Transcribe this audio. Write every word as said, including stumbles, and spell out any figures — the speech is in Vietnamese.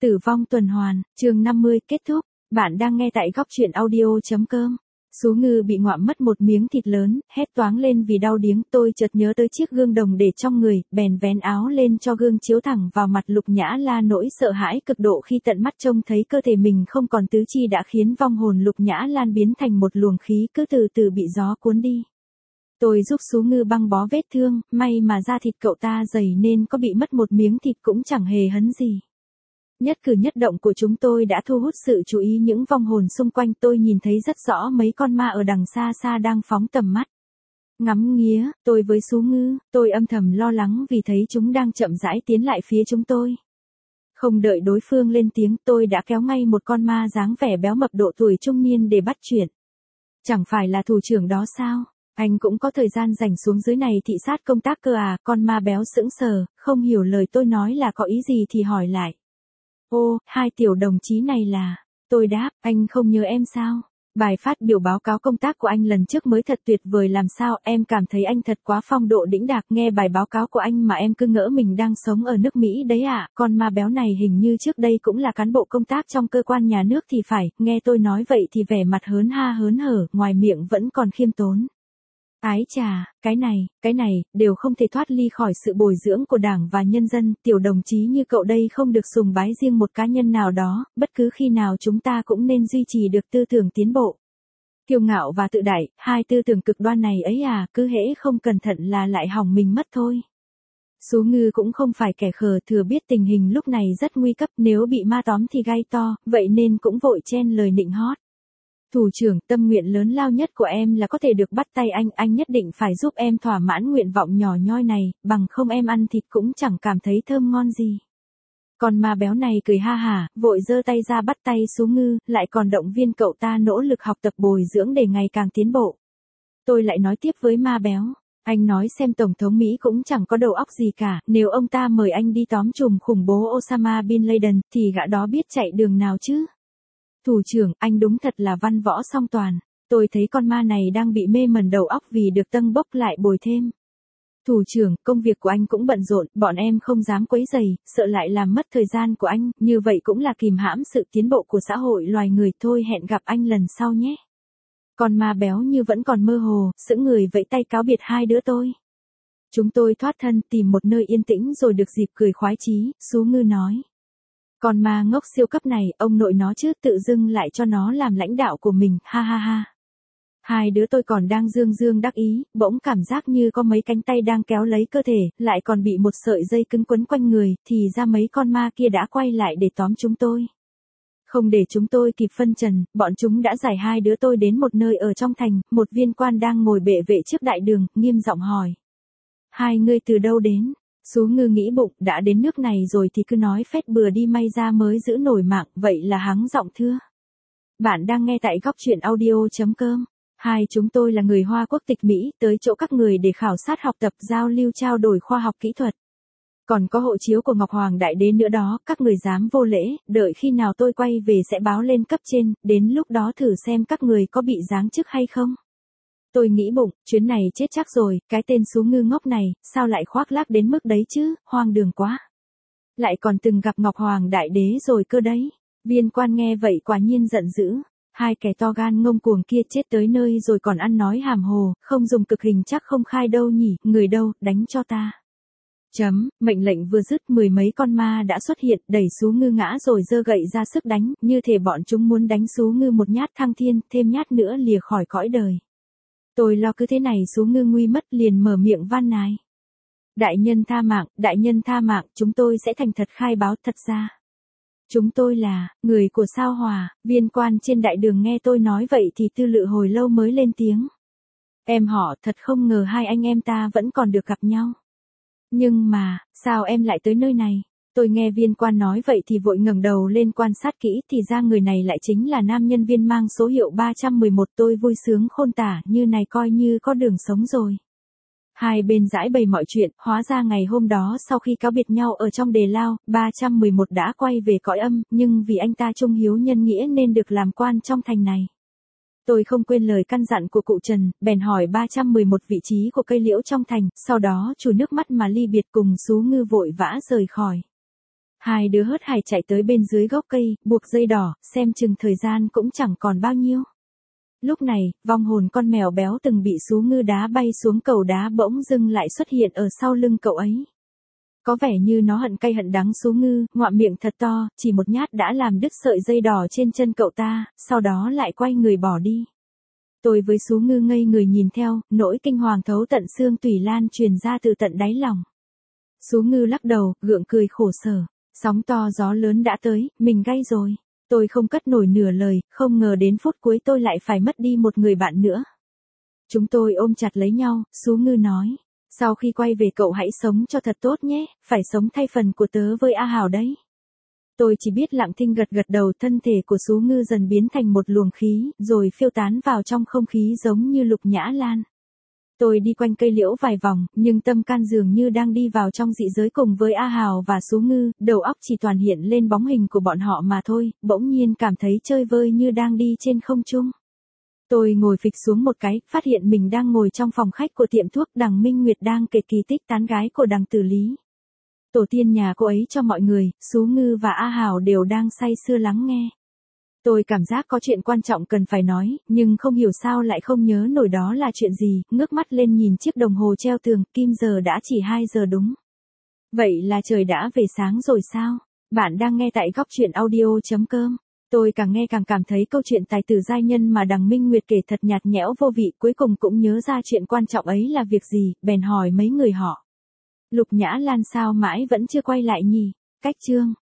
Tử vong tuần hoàn, chương năm mươi, kết thúc. Bạn đang nghe tại góc truyện audio chấm com. Sú Ngư bị ngoạm mất một miếng thịt lớn, hét toáng lên vì đau điếng. Tôi chợt nhớ tới chiếc gương đồng để trong người, bèn vén áo lên cho gương chiếu thẳng vào mặt Lục Nhã La. Nỗi sợ hãi cực độ khi tận mắt trông thấy cơ thể mình không còn tứ chi đã khiến vong hồn Lục Nhã Lan biến thành một luồng khí cứ từ từ bị gió cuốn đi. Tôi giúp Sú Ngư băng bó vết thương, may mà da thịt cậu ta dày nên có bị mất một miếng thịt cũng chẳng hề hấn gì. Nhất cử nhất động của chúng tôi đã thu hút sự chú ý những vong hồn xung quanh. Tôi nhìn thấy rất rõ mấy con ma ở đằng xa xa đang phóng tầm mắt. Ngắm nghía, tôi với Sú Ngư, tôi âm thầm lo lắng vì thấy chúng đang chậm rãi tiến lại phía chúng tôi. Không đợi đối phương lên tiếng, tôi đã kéo ngay một con ma dáng vẻ béo mập độ tuổi trung niên để bắt chuyện. Chẳng phải là thủ trưởng đó sao? Anh cũng có thời gian rảnh xuống dưới này thị sát công tác cơ à? Con ma béo sững sờ, không hiểu lời tôi nói là có ý gì thì hỏi lại. Ô, hai tiểu đồng chí này là... Tôi đáp, anh không nhớ em sao? Bài phát biểu báo cáo công tác của anh lần trước mới thật tuyệt vời làm sao, em cảm thấy anh thật quá phong độ đĩnh đạc. Nghe bài báo cáo của anh mà em cứ ngỡ mình đang sống ở nước Mỹ đấy ạ. À. Con ma béo này hình như trước đây cũng là cán bộ công tác trong cơ quan nhà nước thì phải. Nghe tôi nói vậy thì vẻ mặt hớn ha hớn hở, ngoài miệng vẫn còn khiêm tốn. Ái chà, cái này, cái này, đều không thể thoát ly khỏi sự bồi dưỡng của Đảng và nhân dân. Tiểu đồng chí như cậu đây không được sùng bái riêng một cá nhân nào đó, bất cứ khi nào chúng ta cũng nên duy trì được tư tưởng tiến bộ. Kiêu ngạo và tự đại, hai tư tưởng cực đoan này ấy à, cứ hễ không cẩn thận là lại hỏng mình mất thôi. Sú Ngư cũng không phải kẻ khờ, thừa biết tình hình lúc này rất nguy cấp, nếu bị ma tóm thì gai to, vậy nên cũng vội chen lời nịnh hót. Thủ trưởng, tâm nguyện lớn lao nhất của em là có thể được bắt tay anh, anh nhất định phải giúp em thỏa mãn nguyện vọng nhỏ nhoi này, bằng không em ăn thịt cũng chẳng cảm thấy thơm ngon gì. Con ma béo này cười ha hả, vội giơ tay ra bắt tay Sú Ngư, lại còn động viên cậu ta nỗ lực học tập bồi dưỡng để ngày càng tiến bộ. Tôi lại nói tiếp với ma béo, anh nói xem Tổng thống Mỹ cũng chẳng có đầu óc gì cả, nếu ông ta mời anh đi tóm trùm khủng bố Osama Bin Laden, thì gã đó biết chạy đường nào chứ? Thủ trưởng, anh đúng thật là văn võ song toàn. Tôi thấy con ma này đang bị mê mẩn đầu óc vì được tâng bốc lại bồi thêm. Thủ trưởng, công việc của anh cũng bận rộn, bọn em không dám quấy rầy, sợ lại làm mất thời gian của anh, như vậy cũng là kìm hãm sự tiến bộ của xã hội loài người. Thôi hẹn gặp anh lần sau nhé. Con ma béo như vẫn còn mơ hồ, sững người vẫy tay cáo biệt hai đứa tôi. Chúng tôi thoát thân tìm một nơi yên tĩnh rồi được dịp cười khoái chí. Sú Ngư nói. Con ma ngốc siêu cấp này, ông nội nó chứ, tự dưng lại cho nó làm lãnh đạo của mình, ha ha ha. Hai đứa tôi còn đang dương dương đắc ý, bỗng cảm giác như có mấy cánh tay đang kéo lấy cơ thể, lại còn bị một sợi dây cứng quấn quanh người, thì ra mấy con ma kia đã quay lại để tóm chúng tôi. Không để chúng tôi kịp phân trần, bọn chúng đã giải hai đứa tôi đến một nơi ở trong thành, một viên quan đang ngồi bệ vệ trước đại đường, nghiêm giọng hỏi. Hai ngươi từ đâu đến? Sú Ngư nghĩ bụng, đã đến nước này rồi thì cứ nói phét bừa đi, may ra mới giữ nổi mạng, vậy là hắng giọng thưa. Bạn đang nghe tại góc truyện audio chấm com. Hai chúng tôi là người Hoa quốc tịch Mỹ, tới chỗ các người để khảo sát học tập, giao lưu trao đổi khoa học kỹ thuật. Còn có hộ chiếu của Ngọc Hoàng Đại Đế nữa đó, các người dám vô lễ, đợi khi nào tôi quay về sẽ báo lên cấp trên, đến lúc đó thử xem các người có bị giáng chức hay không. Tôi nghĩ bụng, chuyến này chết chắc rồi, cái tên Sú Ngư ngốc này, sao lại khoác lác đến mức đấy chứ, hoang đường quá. Lại còn từng gặp Ngọc Hoàng Đại Đế rồi cơ đấy. Viên quan nghe vậy quả nhiên giận dữ. Hai kẻ to gan ngông cuồng kia chết tới nơi rồi còn ăn nói hàm hồ, không dùng cực hình chắc không khai đâu nhỉ, người đâu, đánh cho ta. Chấm, mệnh lệnh vừa dứt, mười mấy con ma đã xuất hiện, đẩy Sú Ngư ngã rồi giơ gậy ra sức đánh, như thể bọn chúng muốn đánh Sú Ngư một nhát thăng thiên, thêm nhát nữa lìa khỏi cõi đời. Tôi lo cứ thế này Sú Ngư nguy mất, liền mở miệng van nài. Đại nhân tha mạng, đại nhân tha mạng, chúng tôi sẽ thành thật khai báo. Thật ra chúng tôi là người của Sao Hòa. Viên quan trên đại đường nghe tôi nói vậy thì tư lự hồi lâu mới lên tiếng. Em họ, thật không ngờ hai anh em ta vẫn còn được gặp nhau. Nhưng mà, sao em lại tới nơi này? Tôi nghe viên quan nói vậy thì vội ngẩng đầu lên quan sát kỹ, thì ra người này lại chính là nam nhân viên mang số hiệu ba trăm mười một. Tôi vui sướng khôn tả, như này coi như có đường sống rồi. Hai bên giãi bày mọi chuyện, hóa ra ngày hôm đó sau khi cáo biệt nhau ở trong đề lao, ba trăm mười một đã quay về cõi âm, nhưng vì anh ta trung hiếu nhân nghĩa nên được làm quan trong thành này. Tôi không quên lời căn dặn của cụ Trần, bèn hỏi ba trăm mười một vị trí của cây liễu trong thành, sau đó chùi nước mắt mà ly biệt cùng Sú Ngư vội vã rời khỏi. Hai đứa hớt hải chạy tới bên dưới gốc cây, buộc dây đỏ, xem chừng thời gian cũng chẳng còn bao nhiêu. Lúc này, vong hồn con mèo béo từng bị Sú Ngư đá bay xuống cầu đá bỗng dưng lại xuất hiện ở sau lưng cậu ấy. Có vẻ như nó hận cay hận đắng Sú Ngư, ngoạm miệng thật to, chỉ một nhát đã làm đứt sợi dây đỏ trên chân cậu ta, sau đó lại quay người bỏ đi. Tôi với Sú Ngư ngây người nhìn theo, nỗi kinh hoàng thấu tận xương tủy lan truyền ra từ tận đáy lòng. Sú Ngư lắc đầu, gượng cười khổ sở. Sóng to gió lớn đã tới, mình gay rồi. Tôi không cất nổi nửa lời, không ngờ đến phút cuối tôi lại phải mất đi một người bạn nữa. Chúng tôi ôm chặt lấy nhau, Sú Ngư nói. Sau khi quay về cậu hãy sống cho thật tốt nhé, phải sống thay phần của tớ với A Hào đấy. Tôi chỉ biết lặng thinh gật gật đầu, thân thể của Sú Ngư dần biến thành một luồng khí, rồi phiêu tán vào trong không khí giống như Lục Nhã Lan. Tôi đi quanh cây liễu vài vòng, nhưng tâm can dường như đang đi vào trong dị giới cùng với A Hào và Sú Ngư, đầu óc chỉ toàn hiện lên bóng hình của bọn họ mà thôi, bỗng nhiên cảm thấy chơi vơi như đang đi trên không trung. Tôi ngồi phịch xuống một cái, phát hiện mình đang ngồi trong phòng khách của tiệm thuốc, đằng Minh Nguyệt đang kể kỳ tích tán gái của đằng Tử Lý. Tổ tiên nhà cô ấy cho mọi người, Sú Ngư và A Hào đều đang say sưa lắng nghe. Tôi cảm giác có chuyện quan trọng cần phải nói, nhưng không hiểu sao lại không nhớ nổi đó là chuyện gì, ngước mắt lên nhìn chiếc đồng hồ treo tường, kim giờ đã chỉ hai giờ đúng. Vậy là trời đã về sáng rồi sao? Bạn đang nghe tại góc truyện audio chấm com. Tôi càng nghe càng cảm thấy câu chuyện tài tử giai nhân mà đằng Minh Nguyệt kể thật nhạt nhẽo vô vị, cuối cùng cũng nhớ ra chuyện quan trọng ấy là việc gì, bèn hỏi mấy người họ. Lục Nhã Lan sao mãi vẫn chưa quay lại nhỉ? Cách chương